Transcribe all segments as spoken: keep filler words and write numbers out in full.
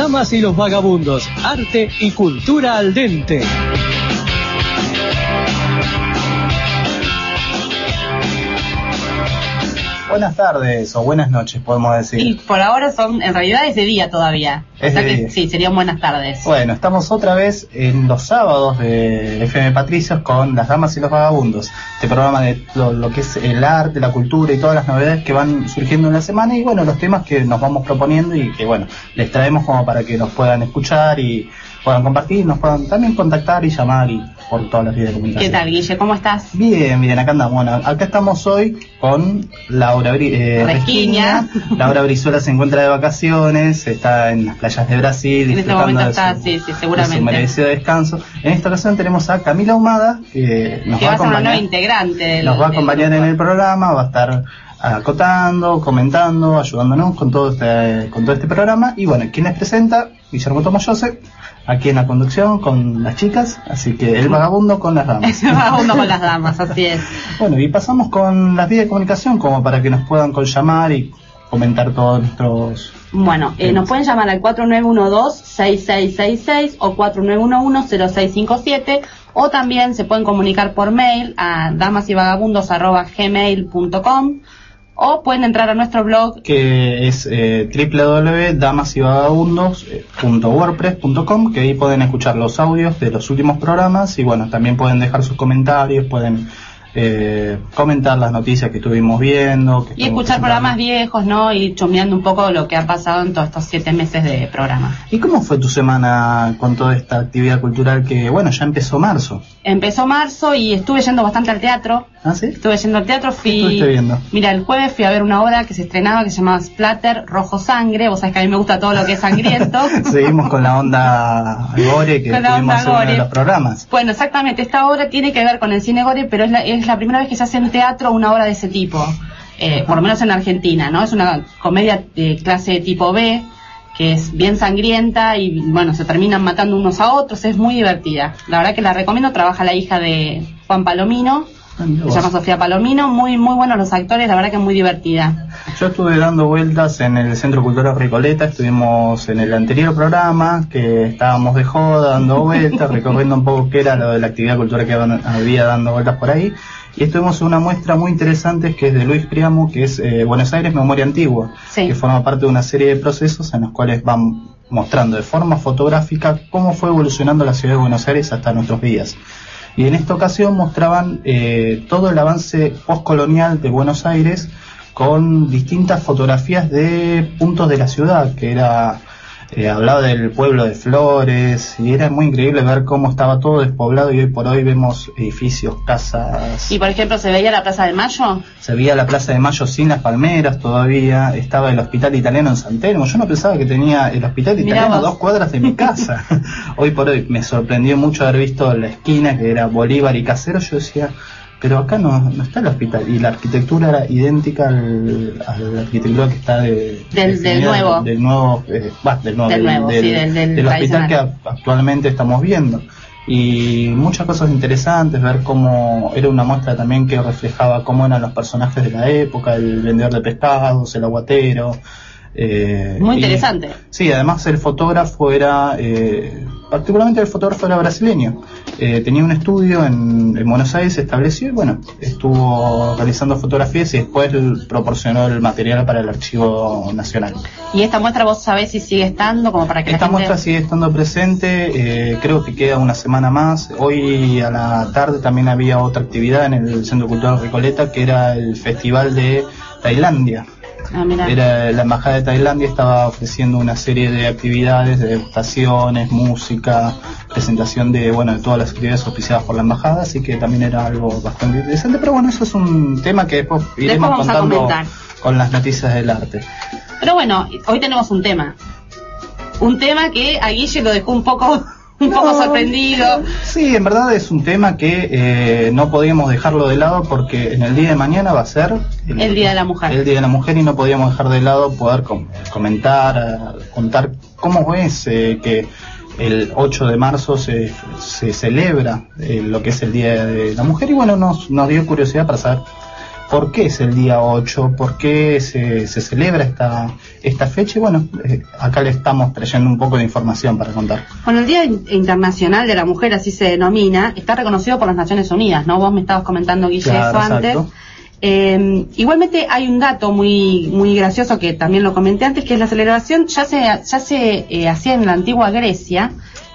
Damas y los Vagabundos, arte y cultura al dente. Buenas tardes o buenas noches, podemos decir. Y por ahora son, en realidad es de día todavía. Es o sea de que día. Sí, serían buenas tardes. Bueno, estamos otra vez en los sábados de F M Patricios con Las Damas y los Vagabundos. Este programa de lo, lo que es el arte, la cultura y todas las novedades que van surgiendo en la semana. Y bueno, los temas que nos vamos proponiendo y que bueno, les traemos como para que nos puedan escuchar y puedan compartir, nos puedan también contactar y llamar y por todas las vías de comunicación. ¿Qué tal, Guille? ¿Cómo estás? Bien, bien, acá andamos. Bueno, acá estamos hoy con Laura Bri- eh, Resquiña. Laura Brizuela se encuentra de vacaciones, está en las playas de Brasil. En este momento de está, su, sí, sí, de seguramente. su merecido descanso. En esta ocasión tenemos a Camila Ahumada, que nos que va a va a ser una nueva acompañar, integrante. Del, nos va a acompañar del en grupo. el programa, va a estar acotando, comentando, ayudándonos con todo este, con todo este programa. Y bueno, quien les presenta, Guillermo Tomoyose, aquí en la conducción con las chicas, así que el vagabundo con las damas. El vagabundo con las damas, así es. Bueno, y pasamos con las vías de comunicación como para que nos puedan con llamar y comentar todos nuestros... Bueno, eh, nos pueden llamar al cuatro nueve uno dos, seis seis seis seis o cuatro nueve uno uno, cero seis cinco siete, o también se pueden comunicar por mail a damasyvagabundos arroba gmail punto com, o pueden entrar a nuestro blog que es eh, doble u doble u doble u punto damas y vagabundos punto wordpress punto com, que ahí pueden escuchar los audios de los últimos programas y bueno, también pueden dejar sus comentarios, pueden eh, comentar las noticias que estuvimos viendo que y escuchar programas viejos, ¿no? Y chusmeando un poco lo que ha pasado en todos estos siete meses de programa. ¿Y cómo fue tu semana con toda esta actividad cultural que, bueno, ya empezó marzo? Empezó marzo y estuve yendo bastante al teatro. ¿Ah, sí? Estuve yendo al teatro, fui... ¿Qué estuviste viendo? Mira, el jueves fui a ver una obra que se estrenaba que se llamaba Splatter, Rojo Sangre. Vos sabés que a mí me gusta todo lo que es sangriento. Seguimos con la onda gore que Con la tuvimos onda en uno de gore. los programas. Bueno, exactamente, esta obra tiene que ver con el cine gore, pero es la, es la primera vez que se hace en teatro una obra de ese tipo, eh, por lo menos en Argentina, ¿no? Es una comedia de clase tipo B, que es bien sangrienta y, bueno, se terminan matando unos a otros, es muy divertida. La verdad que la recomiendo, trabaja la hija de Juan Palomino, se llama Sofía Palomino, muy muy buenos los actores, la verdad que es muy divertida. Yo estuve dando vueltas en el Centro Cultural Recoleta, estuvimos en el anterior programa, que estábamos de joda, dando vueltas, recorriendo un poco qué era lo de la actividad cultural que había dando vueltas por ahí, y estuvimos en una muestra muy interesante que es de Luis Priamo, que es eh, Buenos Aires Memoria Antigua, Sí. que forma parte de una serie de procesos en los cuales van mostrando de forma fotográfica cómo fue evolucionando la ciudad de Buenos Aires hasta nuestros días. Y en esta ocasión mostraban eh, todo el avance postcolonial de Buenos Aires con distintas fotografías de puntos de la ciudad, que era, eh, hablaba del pueblo de Flores, y era muy increíble ver cómo estaba todo despoblado y hoy por hoy vemos edificios, casas. Y por ejemplo, ¿se veía la Plaza de Mayo? Se veía la Plaza de Mayo sin las palmeras todavía, estaba el Hospital Italiano en San Telmo. Yo no pensaba que tenía el Hospital Mirá Italiano a vos. dos cuadras de mi casa. Hoy por hoy me sorprendió mucho haber visto la esquina que era Bolívar y Casero. Yo decía, pero acá no, no está el hospital. Y la arquitectura era idéntica al, a la arquitectura que está de, Del- de- del nuevo. Del nuevo, eh, bah, del nuevo, Del nuevo, sí, del- del hospital que tradicional. a- actualmente estamos viendo. Y muchas cosas interesantes, ver cómo era una muestra también que reflejaba cómo eran los personajes de la época, el vendedor de pescados, el aguatero. Eh, Muy y- interesante. Sí, además el fotógrafo era, eh, particularmente el fotógrafo era brasileño. Eh, tenía un estudio en, en Buenos Aires establecido y bueno, estuvo realizando fotografías y después él proporcionó el material para el Archivo Nacional. Y esta muestra, ¿vos sabés si sigue estando? Como para que Esta la gente... muestra sigue estando presente, eh, creo que queda una semana más. Hoy a la tarde también había otra actividad en el Centro Cultural Recoleta, que era el Festival de Tailandia. Ah, mira. Era la Embajada de Tailandia, estaba ofreciendo una serie de actividades, de degustaciones, música, presentación de, bueno, de todas las actividades auspiciadas por la Embajada, así que también era algo bastante interesante, pero bueno, eso es un tema que después iremos vamos a contando comentar. con las noticias del arte. Pero bueno, hoy tenemos un tema. Un tema que a Guille lo dejó un poco... un No, poco sorprendido. Sí, en verdad es un tema que eh, no podíamos dejarlo de lado porque en el día de mañana va a ser el, el Día de la Mujer. El Día de la Mujer y no podíamos dejar de lado poder com- comentar, eh, contar cómo es eh, que el ocho de marzo se, se celebra eh, lo que es el Día de la Mujer y bueno, nos, nos dio curiosidad para saber por qué es el día ocho, por qué se, se celebra esta, esta fecha, y bueno, eh, acá le estamos trayendo un poco de información para contar. Bueno, el Día Internacional de la Mujer, así se denomina, está reconocido por las Naciones Unidas, ¿no? Vos me estabas comentando, Guille, Claro, eso antes. exacto. Eh, igualmente hay un dato muy muy gracioso que también lo comenté antes, que es la celebración ya se ya se eh, hacía en la antigua Grecia,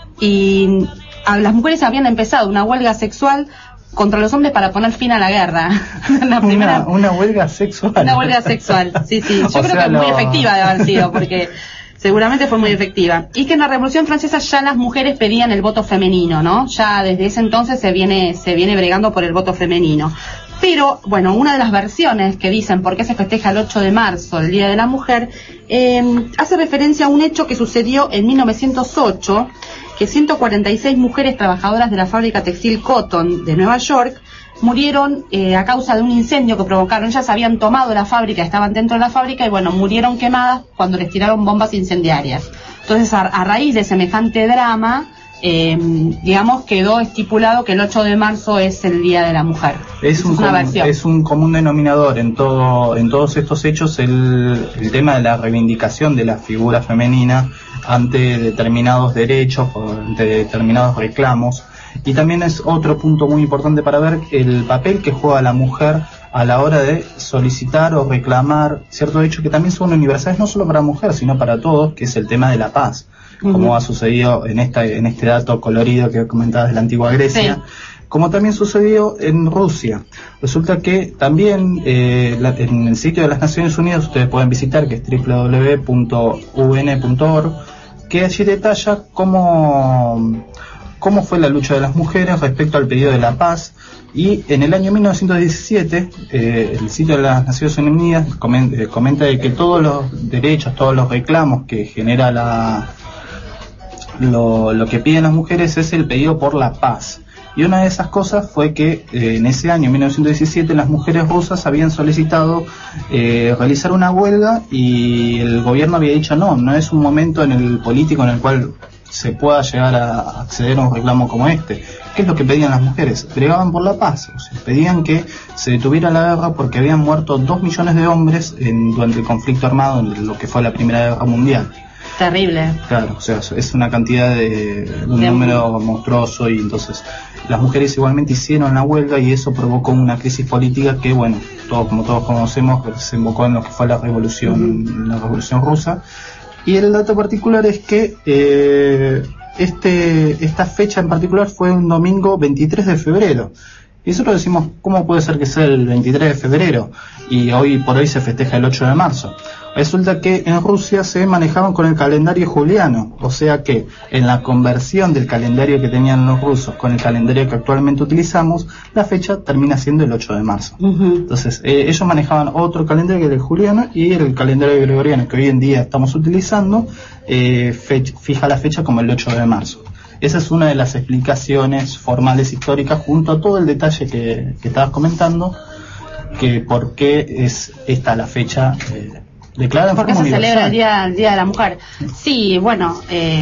y a, las mujeres habían empezado una huelga sexual contra los hombres para poner fin a la guerra. la primera, una, una huelga sexual. Una huelga sexual, sí, sí. Yo O creo sea, que es lo... muy efectiva de haber sido, porque seguramente fue muy efectiva. Y que en la Revolución Francesa ya las mujeres pedían el voto femenino, ¿no? Ya desde ese entonces se viene se viene bregando por el voto femenino. Pero, bueno, una de las versiones que dicen por qué se festeja el ocho de marzo, el Día de la Mujer, eh, hace referencia a un hecho que sucedió en mil novecientos ocho, que ciento cuarenta y seis mujeres trabajadoras de la fábrica textil Cotton de Nueva York murieron eh, a causa de un incendio que provocaron. Ellas habían tomado la fábrica, estaban dentro de la fábrica y, bueno, murieron quemadas cuando les tiraron bombas incendiarias. Entonces, a, a raíz de semejante drama, Eh, digamos, quedó estipulado que el ocho de marzo es el Día de la Mujer. Es un, es una común, versión. es un común denominador en todo en todos estos hechos el, el tema de la reivindicación de la figura femenina ante determinados derechos, ante determinados reclamos, y también es otro punto muy importante para ver el papel que juega la mujer a la hora de solicitar o reclamar ciertos hechos que también son universales, no solo para mujeres, sino para todos, que es el tema de la paz. Como ha sucedido en esta en este dato colorido que comentabas de la antigua Grecia, sí. Como también sucedió en Rusia. Resulta que también eh, la, en el sitio de las Naciones Unidas ustedes pueden visitar, que es doble u doble u doble u punto u ene punto org, que allí detalla cómo, cómo fue la lucha de las mujeres respecto al pedido de la paz. Y en el año mil novecientos diecisiete, eh, el sitio de las Naciones Unidas comenta, eh, comenta de que todos los derechos, todos los reclamos que genera la Lo, lo que piden las mujeres es el pedido por la paz. Y una de esas cosas fue que eh, en ese año, mil novecientos diecisiete, las mujeres rusas habían solicitado eh, realizar una huelga, y el gobierno había dicho no, no es un momento en el político en el cual se pueda llegar a acceder a un reclamo como este. ¿Qué es lo que pedían las mujeres? Bregaban por la paz, o sea, pedían que se detuviera la guerra porque habían muerto dos millones de hombres en, durante el conflicto armado, en lo que fue la Primera Guerra Mundial. Terrible. Claro, o sea, es una cantidad de un de número monstruoso, y entonces las mujeres igualmente hicieron la huelga, y eso provocó una crisis política que, bueno, todos, como todos conocemos, desembocó en lo que fue la revolución, uh-huh. la revolución rusa. Y el dato particular es que eh, este esta fecha en particular fue un domingo veintitrés de febrero. Y nosotros decimos, ¿cómo puede ser que sea el veintitrés de febrero y hoy por hoy se festeja el ocho de marzo? Resulta que en Rusia se manejaban con el calendario juliano, o sea que en la conversión del calendario que tenían los rusos con el calendario que actualmente utilizamos, la fecha termina siendo el ocho de marzo. Uh-huh. Entonces, eh, ellos manejaban otro calendario que el juliano, y el calendario gregoriano que hoy en día estamos utilizando eh, fecha, fija la fecha como el ocho de marzo. Esa es una de las explicaciones formales históricas, junto a todo el detalle que, que estabas comentando, que por qué es esta la fecha eh, declarada en forma universal. ¿Por qué se celebra el día, el día de la Mujer? Sí, bueno, eh,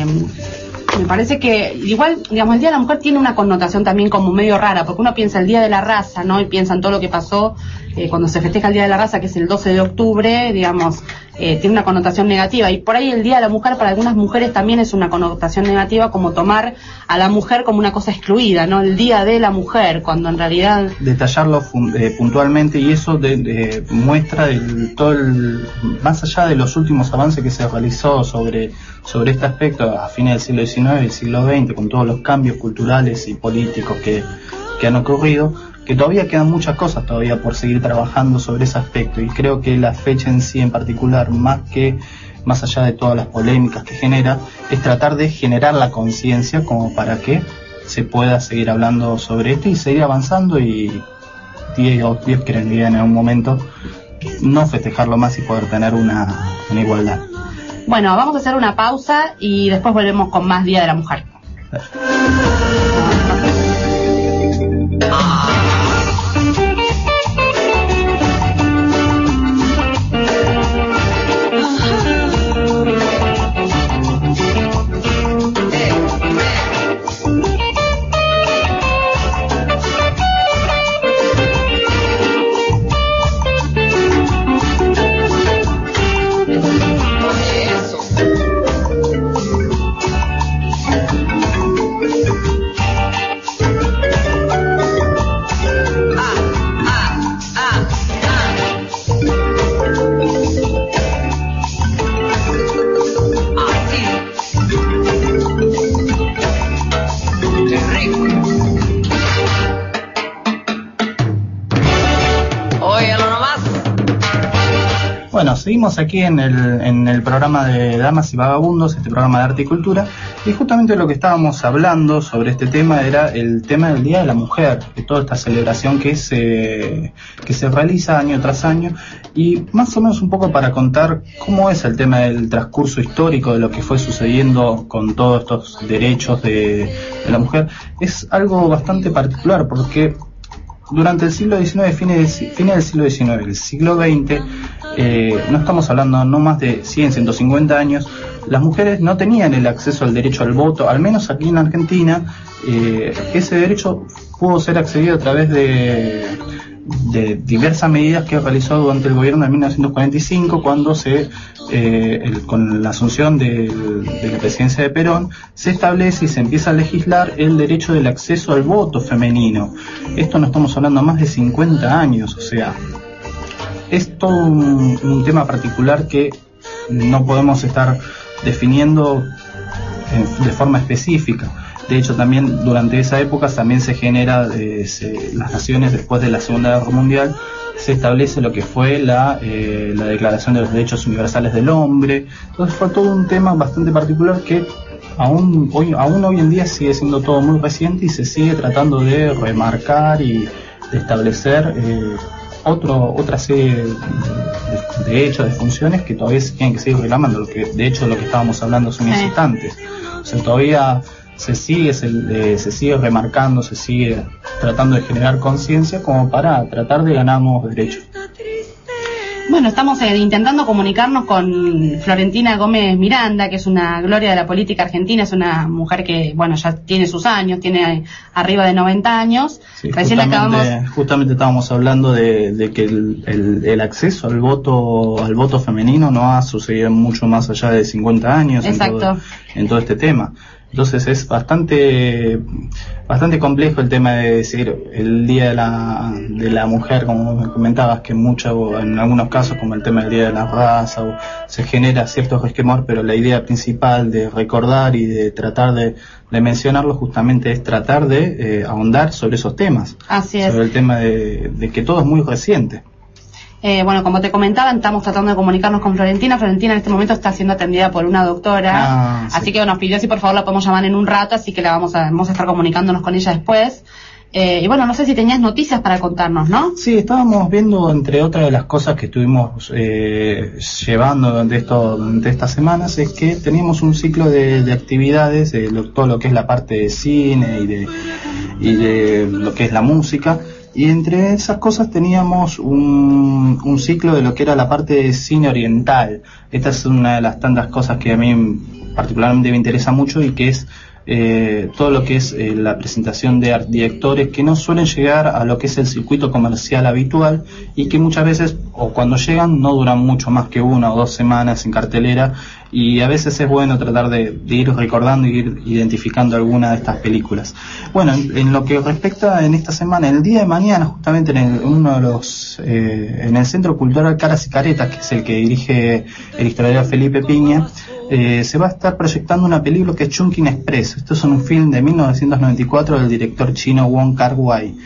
me parece que igual, digamos, el Día de la Mujer tiene una connotación también como medio rara, porque uno piensa el Día de la Raza, ¿no? Y piensa en todo lo que pasó eh, cuando se festeja el Día de la Raza, que es el doce de octubre, digamos, eh, tiene una connotación negativa. Y por ahí el Día de la Mujer para algunas mujeres también es una connotación negativa, como tomar a la mujer como una cosa excluida, ¿no? El Día de la Mujer, cuando en realidad... Detallarlo eh, puntualmente, y eso de, de, muestra el, todo el... más allá de los últimos avances que se realizó sobre, sobre este aspecto a fines del siglo diecinueve y el siglo veinte, con todos los cambios culturales y políticos que, que han ocurrido, que todavía quedan muchas cosas todavía por seguir trabajando sobre ese aspecto, y creo que la fecha en sí en particular, más que más allá de todas las polémicas que genera, es tratar de generar la conciencia como para que se pueda seguir hablando sobre esto y seguir avanzando, y Dios, Dios quiera en algún momento no festejarlo más y poder tener una, una igualdad. Bueno, vamos a hacer una pausa y después volvemos con más Día de la Mujer. rico. Óyalo nomás. Bueno, seguimos aquí en el, en el programa de Damas y Vagabundos, este programa de arte y cultura, y justamente lo que estábamos hablando sobre este tema era el tema del Día de la Mujer, de toda esta celebración que se, que se realiza año tras año, y más o menos un poco para contar cómo es el tema del transcurso histórico de lo que fue sucediendo con todos estos derechos de, de la mujer. Es algo bastante particular porque durante el siglo diecinueve, fines, fines del siglo diecinueve, el siglo veinte, eh, no estamos hablando no más de cien, ciento cincuenta años, las mujeres no tenían el acceso al derecho al voto, al menos aquí en Argentina. Eh, ese derecho pudo ser accedido a través de, de diversas medidas que realizó durante el gobierno de mil novecientos cuarenta y cinco, cuando se, eh, el, con la asunción de, de la presidencia de Perón, se establece y se empieza a legislar el derecho del acceso al voto femenino. Esto no estamos hablando más de cincuenta años, o sea, es todo un, un tema particular que no podemos estar definiendo en, de forma específica. De hecho, también durante esa época también se genera, eh, se, las naciones después de la Segunda Guerra Mundial, se establece lo que fue la, eh, la Declaración de los Derechos Universales del Hombre. Entonces fue todo un tema bastante particular que aún hoy, aún hoy en día sigue siendo todo muy reciente y se sigue tratando de remarcar y de establecer eh, otro, otra serie de, de hechos, de funciones que todavía se tienen que seguir reclamando, lo que, de hecho lo que estábamos hablando hace unos instantes. O sea, todavía se sigue se, eh, se sigue remarcando, se sigue tratando de generar conciencia como para tratar de ganar nuevos derechos. Bueno, estamos eh, intentando comunicarnos con Florentina Gómez Miranda, que es una gloria de la política argentina, es una mujer que, bueno, ya tiene sus años, tiene arriba de noventa años. Sí, Recién justamente, acabamos... justamente estábamos hablando de, de que el, el, el acceso al voto al voto femenino no ha sucedido mucho más allá de cincuenta años. Exacto. En todo, en todo este tema. Entonces es bastante bastante complejo el tema de decir el Día de la, de la Mujer, como me comentabas, que mucho, en algunos casos, como el tema del Día de la Raza, o, se genera cierto resquemor, pero la idea principal de recordar y de tratar de, de mencionarlo justamente es tratar de eh, ahondar sobre esos temas. Así es. Sobre el tema de, de que todo es muy reciente. Eh, bueno, como te comentaban, estamos tratando de comunicarnos con Florentina. Florentina en este momento está siendo atendida por una doctora, ah, sí. Así que nos pidió si por favor la podemos llamar en un rato, así que la vamos a, vamos a estar comunicándonos con ella después. Eh, y bueno, no sé si tenías noticias para contarnos, ¿no? Sí, estábamos viendo, entre otras de las cosas que estuvimos eh, llevando durante, esto, durante estas semanas, es que teníamos un ciclo de, de actividades, de lo, todo lo que es la parte de cine y de, y de lo que es la música. Y entre esas cosas teníamos un, un ciclo de lo que era la parte de cine oriental. Esta es una de las tantas cosas que a mí particularmente me interesa mucho, y que es eh, todo lo que es eh, la presentación de directores que no suelen llegar a lo que es el circuito comercial habitual, y que muchas veces, o cuando llegan, no duran mucho más que una o dos semanas en cartelera, y a veces es bueno tratar de, de ir recordando y ir identificando alguna de estas películas. Bueno, en, en lo que respecta en esta semana, el día de mañana, justamente en el, uno de los eh, en el Centro Cultural Caras y Caretas, que es el que dirige el historiador Felipe Piña, eh, se va a estar proyectando una película que es Chungking Express. Esto es un film de mil novecientos noventa y cuatro del director chino Wong Kar-wai.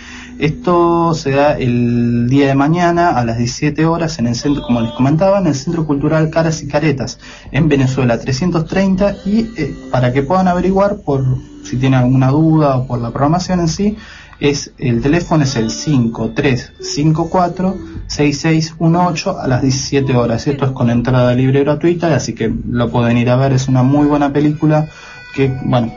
Esto se da el día de mañana a las diecisiete horas en el centro, como les comentaba, en el Centro Cultural Caras y Caretas, en Venezuela trescientos treinta, y eh, para que puedan averiguar por si tienen alguna duda o por la programación en sí, es el teléfono es el cinco tres cinco cuatro seis seis uno ocho a las diecisiete horas. Esto es con entrada libre y gratuita, así que lo pueden ir a ver. Es una muy buena película que, bueno,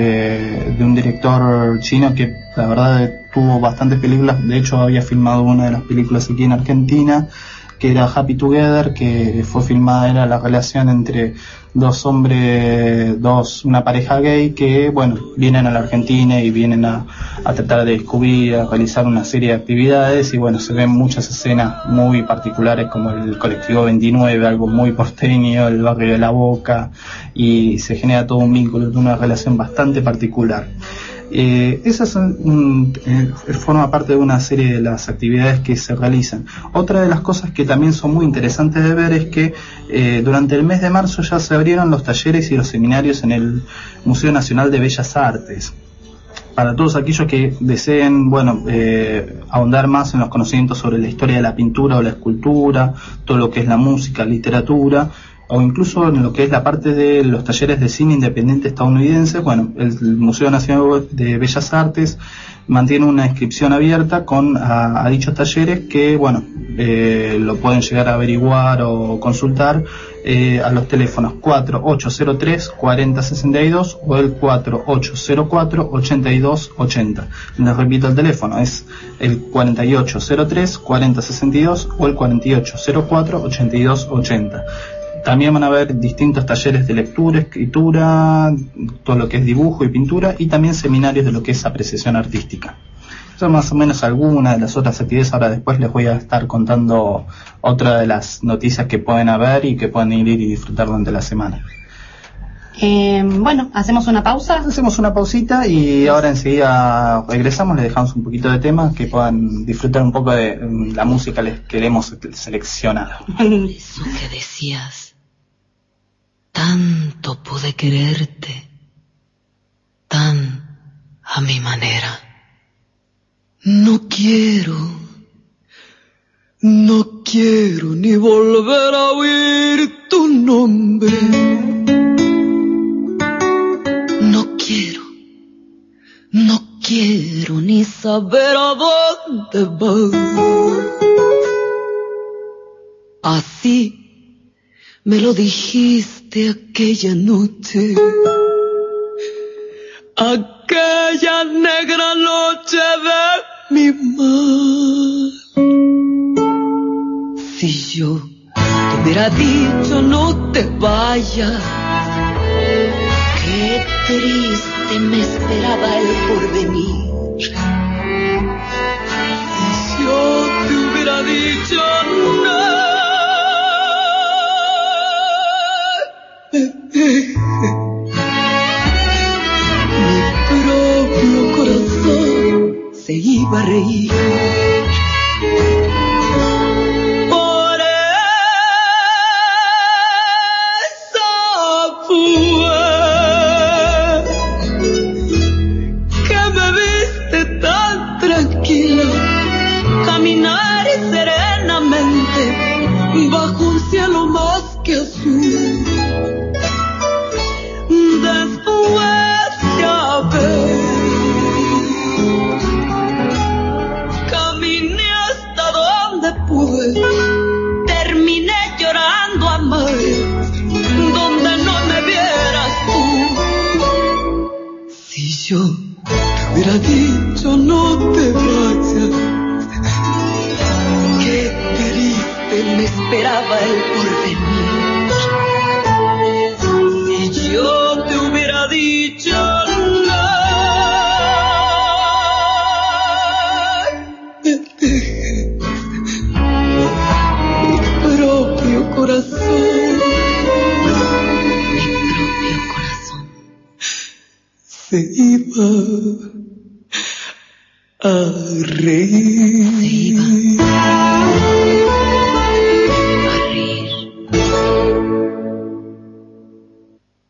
eh, de un director chino que la verdad tuvo bastantes películas. De hecho había filmado una de las películas aquí en Argentina, que era Happy Together, que fue filmada, era la relación entre dos hombres, dos, una pareja gay que, bueno, vienen a la Argentina y vienen a, a tratar de descubrir, a realizar una serie de actividades, y bueno, se ven muchas escenas muy particulares, como el colectivo veintinueve, algo muy porteño, el barrio de La Boca, y se genera todo un vínculo, una relación bastante particular. Eh, esa es un, eh, forma parte de una serie de las actividades que se realizan. Otra de las cosas que también son muy interesantes de ver es que eh, durante el mes de marzo ya se abrieron los talleres y los seminarios en el Museo Nacional de Bellas Artes. para todos aquellos que deseen, bueno, eh, ahondar más en los conocimientos sobre la historia de la pintura o la escultura, todo lo que es la música, literatura, o incluso en lo que es la parte de los talleres de cine independiente estadounidense, bueno, el Museo Nacional de Bellas Artes mantiene una inscripción abierta con a, a dichos talleres que, bueno, eh, lo pueden llegar a averiguar o consultar eh, a los teléfonos cuatro ocho cero tres, cuatro cero seis dos o el cuatro ocho cero cuatro, ocho dos ocho cero. Les repito el teléfono, es el cuatro ocho cero tres, cuatro cero seis dos o el cuatro ocho cero cuatro, ocho dos ocho cero. También van a haber distintos talleres de lectura, escritura, todo lo que es dibujo y pintura, y también seminarios de lo que es apreciación artística. Son más o menos algunas de las otras actividades. Ahora después les voy a estar contando otra de las noticias que pueden haber y que pueden ir y disfrutar durante la semana. Eh, bueno, hacemos una pausa. Hacemos una pausita y ahora enseguida regresamos, les dejamos un poquito de temas que puedan disfrutar un poco de la música que le hemos seleccionado. Eso que decías. Tanto pude quererte, tan a mi manera. No quiero, no quiero ni volver a oír tu nombre. No quiero, no quiero ni saber a dónde vas. Así me lo dijiste aquella noche, aquella negra noche de mi mal. Si yo te hubiera dicho no te vayas, qué triste me esperaba el porvenir. Si yo te hubiera dicho no, mi propio corazón se iba a reír. Por eso fue que me viste tan tranquila, caminar serenamente bajo un cielo más que azul. Terminé llorando, amor, donde no me vieras tú. Si yo te hubiera dicho no te vayas, qué triste me esperaba el porvenir. Si yo te hubiera dicho no, corazón, mi propio corazón se iba a reír. Se iba